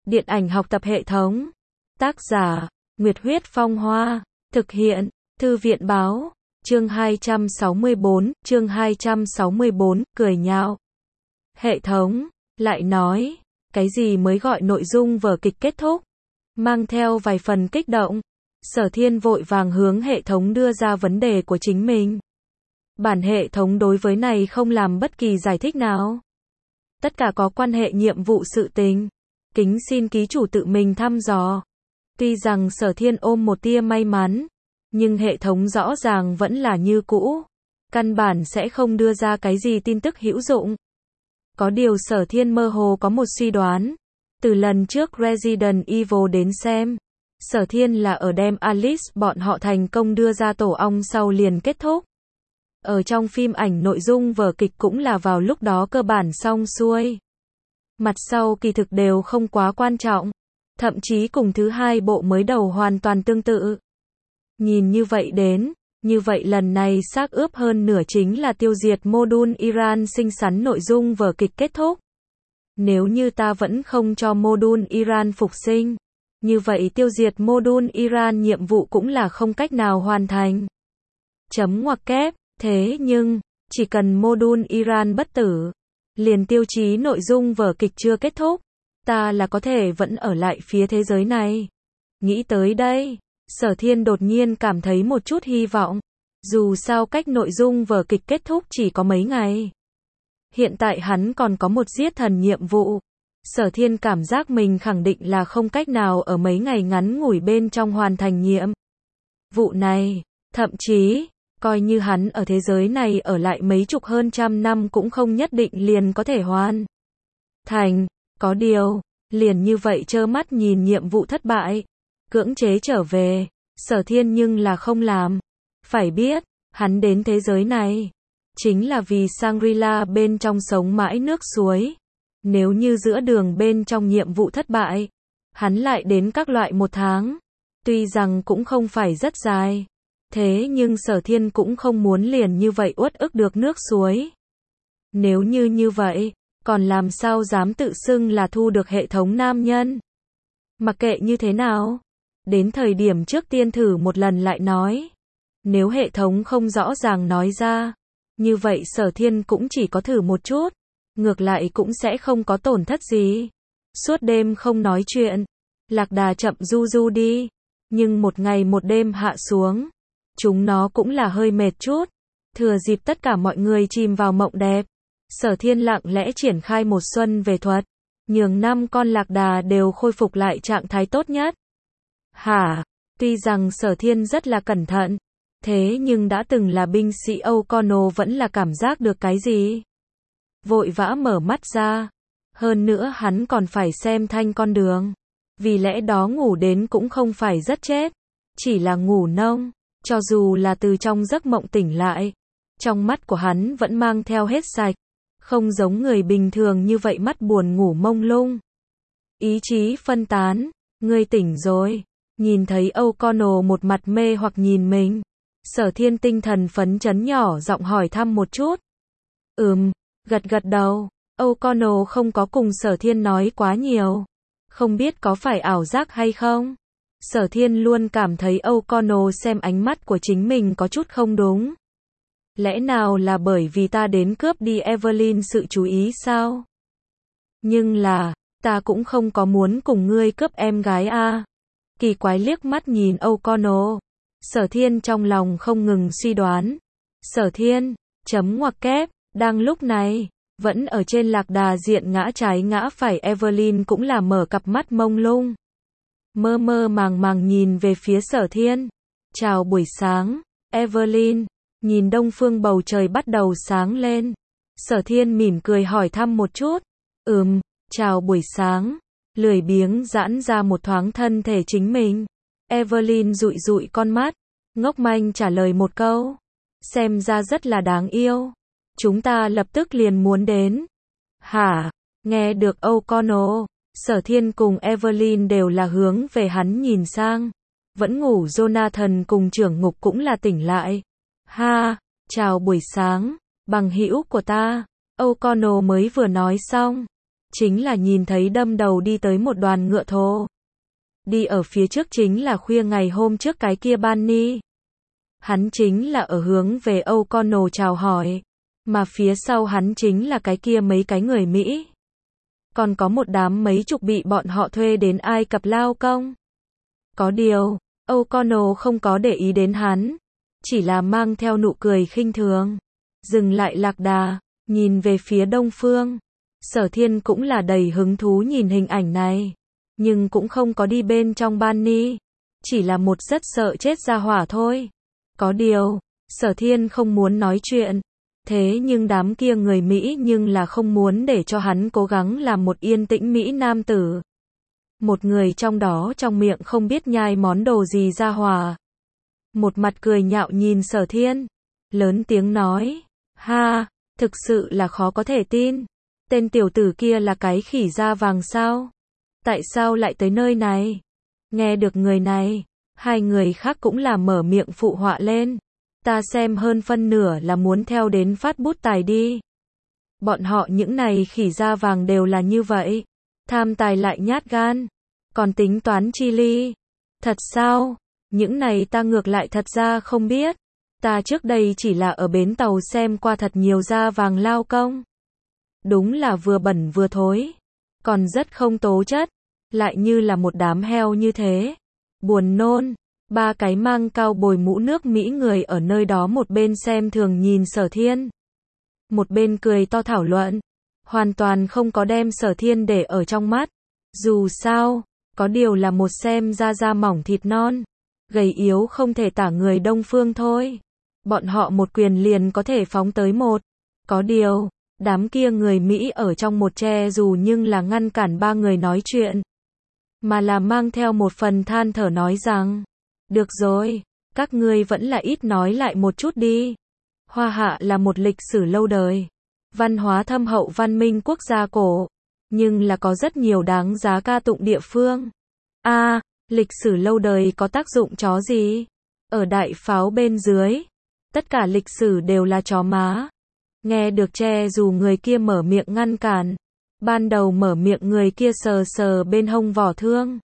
Điện ảnh học tập hệ thống. Tác giả, Nguyệt Huyết Phong Hoa. Thực hiện, Thư viện Báo. Chương 264, cười nhạo. Hệ thống, lại nói, cái gì mới gọi nội dung vở kịch kết thúc? Mang theo vài phần kích động, Sở Thiên vội vàng hướng hệ thống đưa ra vấn đề của chính mình. Bản hệ thống đối với này không làm bất kỳ giải thích nào. Tất cả có quan hệ nhiệm vụ sự tình. Kính xin ký chủ tự mình thăm dò. Tuy rằng Sở Thiên ôm một tia may mắn, nhưng hệ thống rõ ràng vẫn là như cũ. Căn bản sẽ không đưa ra cái gì tin tức hữu dụng. Có điều Sở Thiên mơ hồ có một suy đoán. Từ lần trước Resident Evil đến xem, Sở Thiên là ở đem Alice bọn họ thành công đưa ra tổ ong sau liền kết thúc. Ở trong phim ảnh nội dung vở kịch cũng là vào lúc đó cơ bản xong xuôi. Mặt sau kỳ thực đều không quá quan trọng, thậm chí cùng thứ hai bộ mới đầu hoàn toàn tương tự. Nhìn như vậy đến, như vậy lần này xác ướp hơn nửa chính là tiêu diệt Modul Iran xinh xắn nội dung vở kịch kết thúc. Nếu như ta vẫn không cho Modul Iran phục sinh, như vậy tiêu diệt Modul Iran nhiệm vụ cũng là không cách nào hoàn thành. Chấm ngoặc kép, thế nhưng, chỉ cần Modul Iran bất tử, liền tiêu chí nội dung vở kịch chưa kết thúc, ta là có thể vẫn ở lại phía thế giới này. Nghĩ tới đây, Sở Thiên đột nhiên cảm thấy một chút hy vọng. Dù sao cách nội dung vở kịch kết thúc chỉ có mấy ngày. Hiện tại hắn còn có một giết thần nhiệm vụ. Sở Thiên cảm giác mình khẳng định là không cách nào ở mấy ngày ngắn ngủi bên trong hoàn thành nhiệm vụ này. Thậm chí, coi như hắn ở thế giới này ở lại mấy chục hơn trăm năm cũng không nhất định liền có thể hoàn thành. Có điều, liền như vậy trơ mắt nhìn nhiệm vụ thất bại, cưỡng chế trở về, Sở Thiên nhưng là không làm. Phải biết, hắn đến thế giới này chính là vì Shangri-La bên trong sống mãi nước suối. Nếu như giữa đường bên trong nhiệm vụ thất bại, hắn lại đến các loại một tháng. Tuy rằng cũng không phải rất dài, thế nhưng Sở Thiên cũng không muốn liền như vậy uất ức được nước suối. Nếu như vậy, còn làm sao dám tự xưng là thu được hệ thống nam nhân. Mặc kệ như thế nào, đến thời điểm trước tiên thử một lần lại nói. Nếu hệ thống không rõ ràng nói ra, như vậy Sở Thiên cũng chỉ có thử một chút, ngược lại cũng sẽ không có tổn thất gì. Suốt đêm không nói chuyện, Lạc Đà chậm du du đi, nhưng một ngày một đêm hạ xuống, chúng nó cũng là hơi mệt chút. Thừa dịp tất cả mọi người chìm vào mộng đẹp, Sở Thiên lặng lẽ triển khai một xuân về thuật, nhường 5 con lạc đà đều khôi phục lại trạng thái tốt nhất. Tuy rằng Sở Thiên rất là cẩn thận, thế nhưng đã từng là binh sĩ O'Connell vẫn là cảm giác được cái gì. Vội vã mở mắt ra. Hơn nữa hắn còn phải xem thanh con đường. Vì lẽ đó ngủ đến cũng không phải rất chết, chỉ là ngủ nông. Cho dù là từ trong giấc mộng tỉnh lại, trong mắt của hắn vẫn mang theo hết sạch. Không giống người bình thường như vậy mắt buồn ngủ mông lung. Ý chí phân tán. Ngươi tỉnh rồi. Nhìn thấy O'Connell một mặt mê hoặc nhìn mình, Sở Thiên tinh thần phấn chấn nhỏ giọng hỏi thăm một chút. Gật đầu. O'Connell không có cùng Sở Thiên nói quá nhiều. Không biết có phải ảo giác hay không? Sở Thiên luôn cảm thấy O'Connell xem ánh mắt của chính mình có chút không đúng. Lẽ nào là bởi vì ta đến cướp đi Evelyn sự chú ý sao? Nhưng là, ta cũng không có muốn cùng ngươi cướp em gái a. Kỳ quái liếc mắt nhìn O'Connell. Sở Thiên trong lòng không ngừng suy đoán. Sở Thiên, chấm ngoặc kép, đang lúc này, vẫn ở trên lạc đà diện ngã trái ngã phải Evelyn cũng là mở cặp mắt mông lung. Mơ mơ màng nhìn về phía Sở Thiên. Chào buổi sáng, Evelyn. Nhìn đông phương bầu trời bắt đầu sáng lên. Sở Thiên mỉm cười hỏi thăm một chút. Chào buổi sáng. Lười biếng giãn ra một thoáng thân thể chính mình. Evelyn dụi dụi con mắt, ngốc manh trả lời một câu. Xem ra rất là đáng yêu. Chúng ta lập tức liền muốn đến. Nghe được O'Connell, Sở Thiên cùng Evelyn đều là hướng về hắn nhìn sang. Vẫn ngủ Jonathan cùng trưởng ngục cũng là tỉnh lại. Chào buổi sáng, bằng hữu của ta. O'Connell mới vừa nói xong, chính là nhìn thấy đâm đầu đi tới một đoàn ngựa thồ. Đi ở phía trước chính là khuya ngày hôm trước cái kia Bunny. Hắn chính là ở hướng về O'Connell chào hỏi, mà phía sau hắn chính là cái kia mấy cái người Mỹ. Còn có một đám mấy chục bị bọn họ thuê đến Ai Cập lao công. Có điều, O'Connell không có để ý đến hắn, chỉ là mang theo nụ cười khinh thường. Dừng lại lạc đà, nhìn về phía đông phương. Sở Thiên cũng là đầy hứng thú nhìn hình ảnh này, nhưng cũng không có đi bên trong Bunny, chỉ là một rất sợ chết ra hỏa thôi. Có điều, Sở Thiên không muốn nói chuyện, thế nhưng đám kia người Mỹ nhưng là không muốn để cho hắn cố gắng làm một yên tĩnh Mỹ nam tử. Một người trong đó trong miệng không biết nhai món đồ gì ra hỏa. Một mặt cười nhạo nhìn Sở Thiên, lớn tiếng nói, ha, thực sự là khó có thể tin. Tên tiểu tử kia là cái khỉ da vàng sao? Tại sao lại tới nơi này? Nghe được người này, hai người khác cũng là mở miệng phụ họa lên. Ta xem hơn phân nửa là muốn theo đến phát bút tài đi. Bọn họ những này khỉ da vàng đều là như vậy. Tham tài lại nhát gan. Còn tính toán chi ly. Thật sao? Những này ta ngược lại thật ra không biết. Ta trước đây chỉ là ở bến tàu xem qua thật nhiều da vàng lao công. Đúng là vừa bẩn vừa thối. Còn rất không tố chất. Lại như là một đám heo như thế. Buồn nôn. Ba cái mang cao bồi mũ nước Mỹ người ở nơi đó một bên xem thường nhìn Sở Thiên, một bên cười to thảo luận, hoàn toàn không có đem Sở Thiên để ở trong mắt. Dù sao, có điều là một xem ra da mỏng thịt non, gầy yếu không thể tả người Đông Phương thôi. Bọn họ một quyền liền có thể phóng tới một. Có điều, đám kia người Mỹ ở trong một che dù nhưng là ngăn cản ba người nói chuyện, mà là mang theo một phần than thở nói rằng, được rồi, các ngươi vẫn là ít nói lại một chút đi. Hoa Hạ là một lịch sử lâu đời, văn hóa thâm hậu văn minh quốc gia cổ, nhưng là có rất nhiều đáng giá ca tụng địa phương. Lịch sử lâu đời có tác dụng chó gì? Ở đại pháo bên dưới, tất cả lịch sử đều là chó má. Nghe được che dù người kia mở miệng ngăn cản, ban đầu mở miệng người kia sờ sờ bên hông vỏ thương,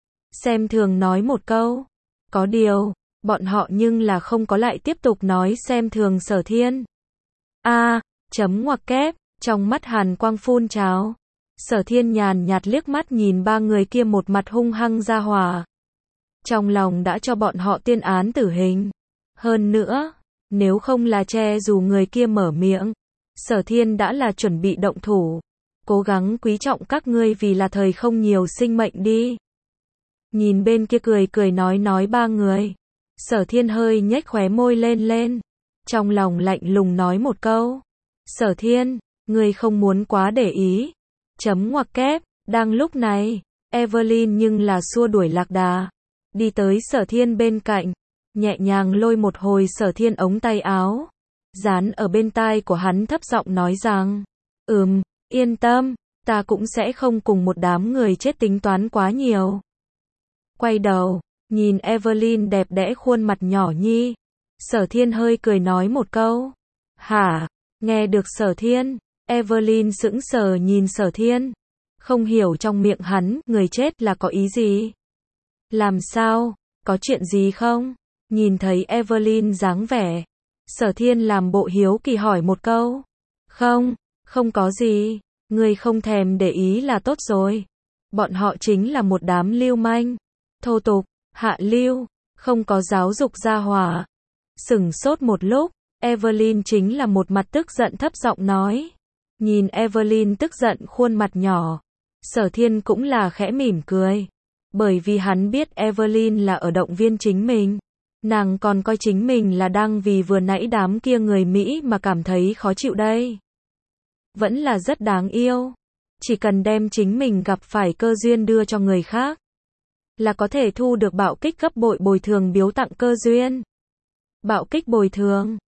xem thường nói một câu. Có điều, bọn họ nhưng là không có lại tiếp tục nói xem thường Sở Thiên. Chấm ngoặc kép, trong mắt hàn quang phun trào. Sở Thiên nhàn nhạt liếc mắt nhìn ba người kia một mặt hung hăng ra hỏa. Trong lòng đã cho bọn họ tuyên án tử hình. Hơn nữa, nếu không là che dù người kia mở miệng, Sở Thiên đã là chuẩn bị động thủ. Cố gắng quý trọng các ngươi vì là thời không nhiều sinh mệnh đi. Nhìn bên kia cười cười nói ba người. Sở Thiên hơi nhếch khóe môi lên. Trong lòng lạnh lùng nói một câu. Sở Thiên, ngươi không muốn quá để ý. Chấm ngoặc kép, đang lúc này, Evelyn nhưng là xua đuổi lạc đà. Đi tới Sở Thiên bên cạnh, nhẹ nhàng lôi một hồi Sở Thiên ống tay áo. Dán ở bên tai của hắn thấp giọng nói rằng, yên tâm, ta cũng sẽ không cùng một đám người chết tính toán quá nhiều. Quay đầu, nhìn Evelyn đẹp đẽ khuôn mặt nhỏ nhi. Sở Thiên hơi cười nói một câu. Hả? Nghe được Sở Thiên, Evelyn sững sờ nhìn Sở Thiên. Không hiểu trong miệng hắn, người chết là có ý gì? Làm sao? Có chuyện gì không? Nhìn thấy Evelyn dáng vẻ, Sở Thiên làm bộ hiếu kỳ hỏi một câu. Không có gì. Ngươi không thèm để ý là tốt rồi. Bọn họ chính là một đám lưu manh, thô tục, hạ lưu, không có giáo dục gia hỏa. Sửng sốt một lúc, Evelyn chính là một mặt tức giận thấp giọng nói. Nhìn Evelyn tức giận khuôn mặt nhỏ, Sở Thiên cũng là khẽ mỉm cười. Bởi vì hắn biết Evelyn là ở động viên chính mình. Nàng còn coi chính mình là đang vì vừa nãy đám kia người Mỹ mà cảm thấy khó chịu đây. Vẫn là rất đáng yêu. Chỉ cần đem chính mình gặp phải cơ duyên đưa cho người khác, là có thể thu được bạo kích gấp bội bồi thường biếu tặng cơ duyên. Bạo kích bồi thường.